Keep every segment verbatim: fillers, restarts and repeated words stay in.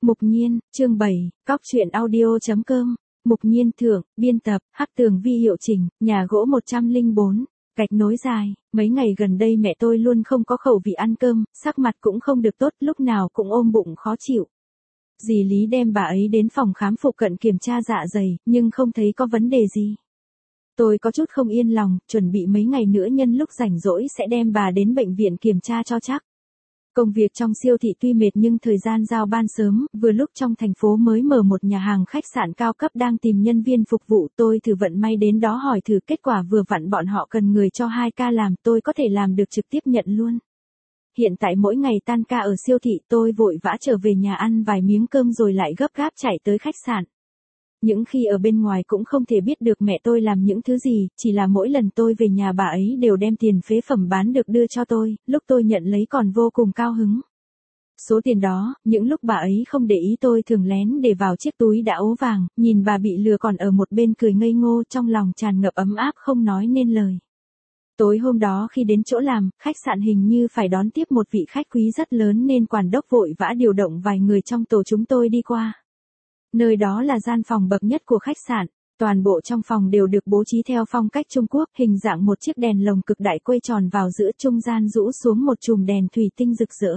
Mục Nhiên, chương bảy, cóc truyện audio.com, Mục Nhiên thượng, biên tập, Hắc Tường Vi hiệu chỉnh, nhà gỗ một trăm lẻ bốn, gạch nối dài, mấy ngày gần đây mẹ tôi luôn không có khẩu vị ăn cơm, sắc mặt cũng không được tốt, lúc nào cũng ôm bụng khó chịu. Dì Lý đem bà ấy đến phòng khám phụ cận kiểm tra dạ dày, nhưng không thấy có vấn đề gì. Tôi có chút không yên lòng, chuẩn bị mấy ngày nữa nhân lúc rảnh rỗi sẽ đem bà đến bệnh viện kiểm tra cho chắc. Công việc trong siêu thị tuy mệt nhưng thời gian giao ban sớm, vừa lúc trong thành phố mới mở một nhà hàng khách sạn cao cấp đang tìm nhân viên phục vụ, tôi thử vận may đến đó hỏi thử, kết quả vừa vặn bọn họ cần người cho hai ca làm, tôi có thể làm được trực tiếp nhận luôn. Hiện tại mỗi ngày tan ca ở siêu thị, tôi vội vã trở về nhà ăn vài miếng cơm rồi lại gấp gáp chạy tới khách sạn. Những khi ở bên ngoài cũng không thể biết được mẹ tôi làm những thứ gì, chỉ là mỗi lần tôi về nhà bà ấy đều đem tiền phế phẩm bán được đưa cho tôi, lúc tôi nhận lấy còn vô cùng cao hứng. Số tiền đó, những lúc bà ấy không để ý tôi thường lén để vào chiếc túi đã ố vàng, nhìn bà bị lừa còn ở một bên cười ngây ngô, trong lòng tràn ngập ấm áp không nói nên lời. Tối hôm đó khi đến chỗ làm, khách sạn hình như phải đón tiếp một vị khách quý rất lớn nên quản đốc vội vã điều động vài người trong tổ chúng tôi đi qua. Nơi đó là gian phòng bậc nhất của khách sạn, toàn bộ trong phòng đều được bố trí theo phong cách Trung Quốc, hình dạng một chiếc đèn lồng cực đại quay tròn vào giữa, trung gian rũ xuống một chùm đèn thủy tinh rực rỡ.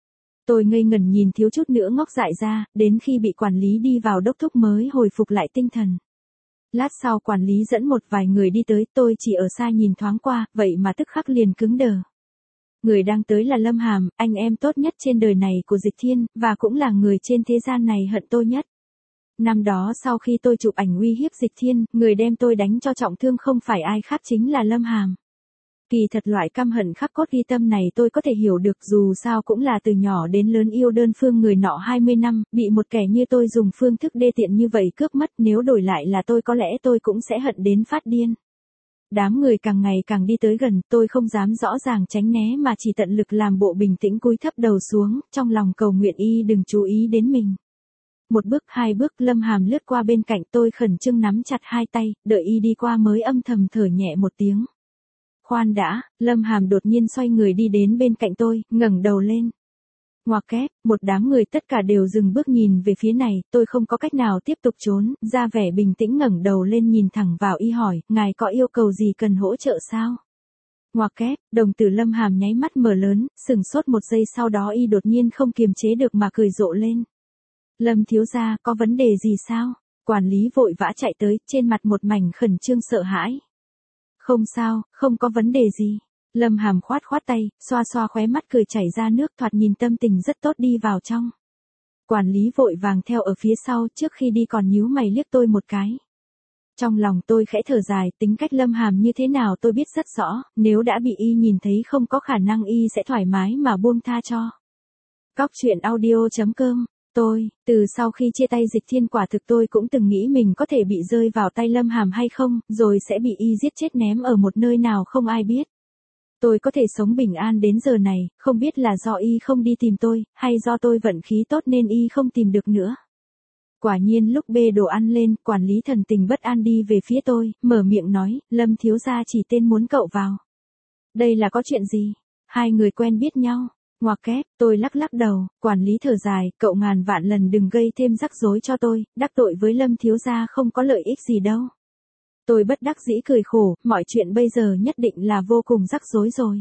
Tôi ngây ngẩn nhìn thiếu chút nữa ngóc dại ra, đến khi bị quản lý đi vào đốc thúc mới hồi phục lại tinh thần. Lát sau quản lý dẫn một vài người đi tới, tôi chỉ ở xa nhìn thoáng qua, vậy mà tức khắc liền cứng đờ. Người đang tới là Lâm Hàm, anh em tốt nhất trên đời này của Dịch Thiên, và cũng là người trên thế gian này hận tôi nhất. Năm đó sau khi tôi chụp ảnh uy hiếp Dịch Thiên, người đem tôi đánh cho trọng thương không phải ai khác chính là Lâm Hàm. Kỳ thật loại căm hận khắc cốt ghi tâm này tôi có thể hiểu được, dù sao cũng là từ nhỏ đến lớn yêu đơn phương người nọ hai mươi năm, bị một kẻ như tôi dùng phương thức đê tiện như vậy cướp mất, nếu đổi lại là tôi có lẽ tôi cũng sẽ hận đến phát điên. Đám người càng ngày càng đi tới gần, tôi không dám rõ ràng tránh né mà chỉ tận lực làm bộ bình tĩnh cúi thấp đầu xuống, trong lòng cầu nguyện y đừng chú ý đến mình. Một bước hai bước Lâm Hàm lướt qua bên cạnh tôi, khẩn trương nắm chặt hai tay, đợi y đi qua mới âm thầm thở nhẹ một tiếng. Khoan đã, Lâm Hàm đột nhiên xoay người đi đến bên cạnh tôi, ngẩng đầu lên. Ngoặc kép, một đám người tất cả đều dừng bước nhìn về phía này, tôi không có cách nào tiếp tục trốn, ra vẻ bình tĩnh ngẩng đầu lên nhìn thẳng vào y hỏi, ngài có yêu cầu gì cần hỗ trợ sao? Ngoặc kép, đồng tử Lâm Hàm nháy mắt mở lớn, sừng sốt một giây sau đó y đột nhiên không kiềm chế được mà cười rộ lên. Lâm thiếu gia, có vấn đề gì sao? Quản lý vội vã chạy tới, trên mặt một mảnh khẩn trương sợ hãi. Không sao, không có vấn đề gì. Lâm Hàm khoát khoát tay, xoa xoa khóe mắt cười chảy ra nước, thoạt nhìn tâm tình rất tốt đi vào trong. Quản lý vội vàng theo ở phía sau, trước khi đi còn nhíu mày liếc tôi một cái. Trong lòng tôi khẽ thở dài, tính cách Lâm Hàm như thế nào tôi biết rất rõ, nếu đã bị y nhìn thấy không có khả năng y sẽ thoải mái mà buông tha cho. Cóc truyện audio.com. Tôi, từ sau khi chia tay Dịch Thiên quả thực tôi cũng từng nghĩ mình có thể bị rơi vào tay Lâm Hàm hay không, rồi sẽ bị y giết chết ném ở một nơi nào không ai biết. Tôi có thể sống bình an đến giờ này, không biết là do y không đi tìm tôi, hay do tôi vận khí tốt nên y không tìm được nữa. Quả nhiên lúc bê đồ ăn lên, quản lý thần tình bất an đi về phía tôi, mở miệng nói, Lâm thiếu gia chỉ tên muốn cậu vào. Đây là có chuyện gì? Hai người quen biết nhau. Ngoặc kép, tôi lắc lắc đầu, quản lý thở dài, cậu ngàn vạn lần đừng gây thêm rắc rối cho tôi, đắc tội với Lâm thiếu gia không có lợi ích gì đâu. Tôi bất đắc dĩ cười khổ, mọi chuyện bây giờ nhất định là vô cùng rắc rối rồi.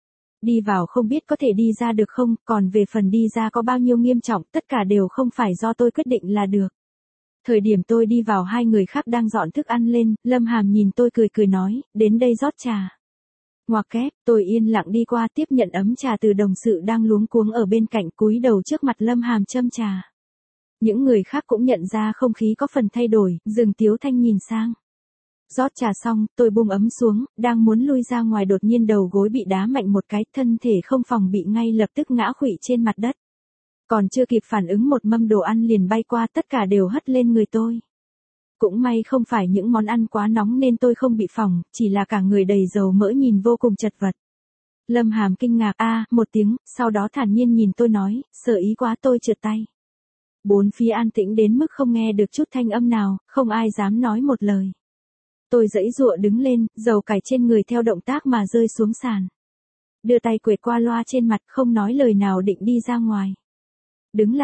Đi vào không biết có thể đi ra được không, còn về phần đi ra có bao nhiêu nghiêm trọng, tất cả đều không phải do tôi quyết định là được. Thời điểm tôi đi vào hai người khác đang dọn thức ăn lên, Lâm Hàm nhìn tôi cười cười nói, đến đây rót trà. Ngoặc kép, tôi yên lặng đi qua tiếp nhận ấm trà từ đồng sự đang luống cuống ở bên cạnh, cúi đầu trước mặt Lâm Hàm châm trà. Những người khác cũng nhận ra không khí có phần thay đổi, dừng tiếu thanh nhìn sang. Rót trà xong, tôi buông ấm xuống, đang muốn lui ra ngoài đột nhiên đầu gối bị đá mạnh một cái, thân thể không phòng bị ngay lập tức ngã khuỵu trên mặt đất. Còn chưa kịp phản ứng một mâm đồ ăn liền bay qua, tất cả đều hất lên người tôi. Cũng may không phải những món ăn quá nóng nên tôi không bị phỏng, chỉ là cả người đầy dầu mỡ nhìn vô cùng chật vật. Lâm Hàm kinh ngạc a một tiếng, sau đó thản nhiên nhìn tôi nói, sợ ý quá tôi trượt tay. Bốn phía an tĩnh đến mức không nghe được chút thanh âm nào, không ai dám nói một lời. Tôi giãy giụa đứng lên, dầu cải trên người theo động tác mà rơi xuống sàn. Đưa tay quệt qua loa trên mặt, không nói lời nào định đi ra ngoài. Đứng lại,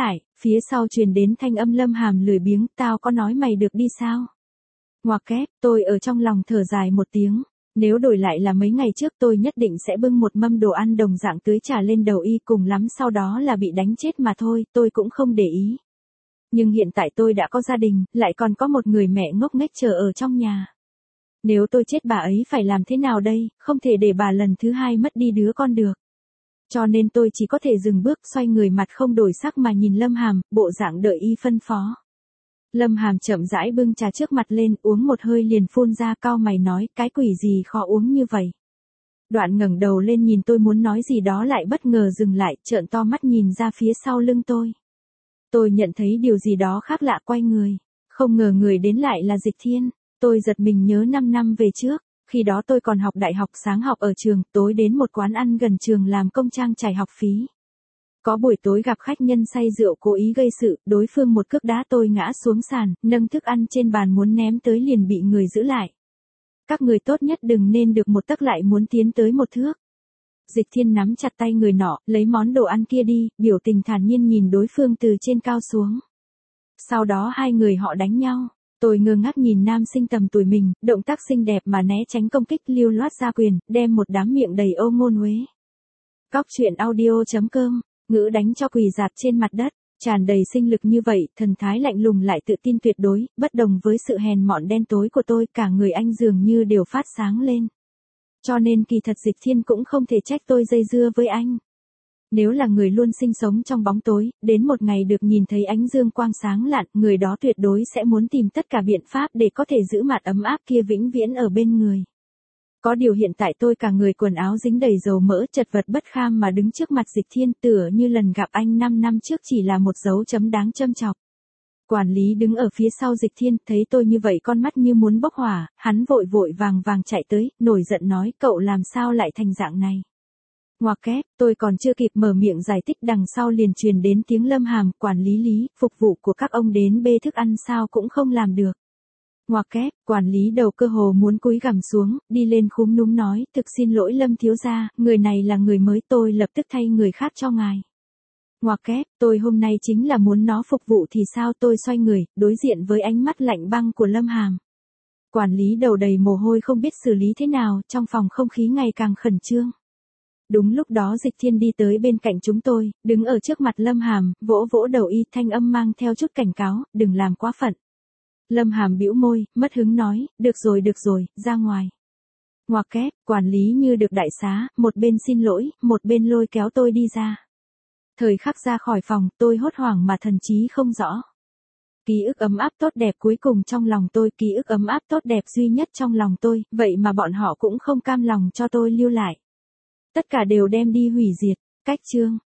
Phía sau truyền đến thanh âm Lâm Hàm lười biếng, tao có nói mày được đi sao? Ngoặc kép, tôi ở trong lòng thở dài một tiếng. Nếu đổi lại là mấy ngày trước tôi nhất định sẽ bưng một mâm đồ ăn đồng dạng tưới trà lên đầu y, cùng lắm sau đó là bị đánh chết mà thôi, tôi cũng không để ý. Nhưng hiện tại tôi đã có gia đình, lại còn có một người mẹ ngốc nghếch chờ ở trong nhà. Nếu tôi chết bà ấy phải làm thế nào đây, không thể để bà lần thứ hai mất đi đứa con được. Cho nên tôi chỉ có thể dừng bước, xoay người mặt không đổi sắc mà nhìn Lâm Hàm, bộ dạng đợi y phân phó. Lâm Hàm chậm rãi bưng trà trước mặt lên, uống một hơi liền phun ra, cau mày nói, cái quỷ gì khó uống như vậy. Đoạn ngẩng đầu lên nhìn tôi muốn nói gì đó lại bất ngờ dừng lại, trợn to mắt nhìn ra phía sau lưng tôi. Tôi nhận thấy điều gì đó khác lạ, quay người. Không ngờ người đến lại là Dịch Thiên. Tôi giật mình nhớ năm năm về trước. Khi đó tôi còn học đại học, sáng học ở trường, tối đến một quán ăn gần trường làm công trang trải học phí. Có buổi tối gặp khách nhân say rượu cố ý gây sự, đối phương một cước đá tôi ngã xuống sàn, nâng thức ăn trên bàn muốn ném tới liền bị người giữ lại. Các người tốt nhất đừng nên được một tấc lại muốn tiến tới một thước. Dịch Thiên nắm chặt tay người nọ, lấy món đồ ăn kia đi, biểu tình thản nhiên nhìn đối phương từ trên cao xuống. Sau đó hai người họ đánh nhau. Tôi ngơ ngác nhìn nam sinh tầm tuổi mình, động tác xinh đẹp mà né tránh công kích, lưu loát ra quyền, đem một đám miệng đầy ô ngôn uế. Cóc truyện audio chấm com, ngữ đánh cho quỳ dạp trên mặt đất, tràn đầy sinh lực như vậy, thần thái lạnh lùng lại tự tin tuyệt đối, bất đồng với sự hèn mọn đen tối của tôi, cả người anh dường như đều phát sáng lên. Cho nên kỳ thật Dịch Thiên cũng không thể trách tôi dây dưa với anh. Nếu là người luôn sinh sống trong bóng tối, đến một ngày được nhìn thấy ánh dương quang sáng lạn, người đó tuyệt đối sẽ muốn tìm tất cả biện pháp để có thể giữ mặt ấm áp kia vĩnh viễn ở bên người. Có điều hiện tại tôi cả người quần áo dính đầy dầu mỡ, chật vật bất kham mà đứng trước mặt Dịch Thiên, tựa như lần gặp anh năm năm trước chỉ là một dấu chấm đáng châm chọc. Quản lý đứng ở phía sau Dịch Thiên, thấy tôi như vậy con mắt như muốn bốc hỏa, hắn vội vội vàng vàng chạy tới, nổi giận nói, cậu làm sao lại thành dạng này. Ngoặc kép, tôi còn chưa kịp mở miệng giải thích, đằng sau liền truyền đến tiếng Lâm Hàm, quản lý Lý, phục vụ của các ông đến bê thức ăn sao cũng không làm được. Ngoặc kép, quản lý đầu cơ hồ muốn cúi gằm xuống, đi lên khúm núm nói, thực xin lỗi Lâm thiếu gia, người này là người mới, tôi lập tức thay người khác cho ngài. Ngoặc kép, tôi hôm nay chính là muốn nó phục vụ thì sao. Tôi xoay người, đối diện với ánh mắt lạnh băng của Lâm Hàm. Quản lý đầu đầy mồ hôi không biết xử lý thế nào, trong phòng không khí ngày càng khẩn trương. Đúng lúc đó Dịch Thiên đi tới bên cạnh chúng tôi, đứng ở trước mặt Lâm Hàm, vỗ vỗ đầu y, thanh âm mang theo chút cảnh cáo, đừng làm quá phận. Lâm Hàm bĩu môi, mất hứng nói, được rồi được rồi, ra ngoài. Ngoặc kép, quản lý như được đại xá, một bên xin lỗi, một bên lôi kéo tôi đi ra. Thời khắc ra khỏi phòng, tôi hốt hoảng mà thần trí không rõ. Ký ức ấm áp tốt đẹp cuối cùng trong lòng tôi, ký ức ấm áp tốt đẹp duy nhất trong lòng tôi, vậy mà bọn họ cũng không cam lòng cho tôi lưu lại. Tất cả đều đem đi hủy diệt. Cách chương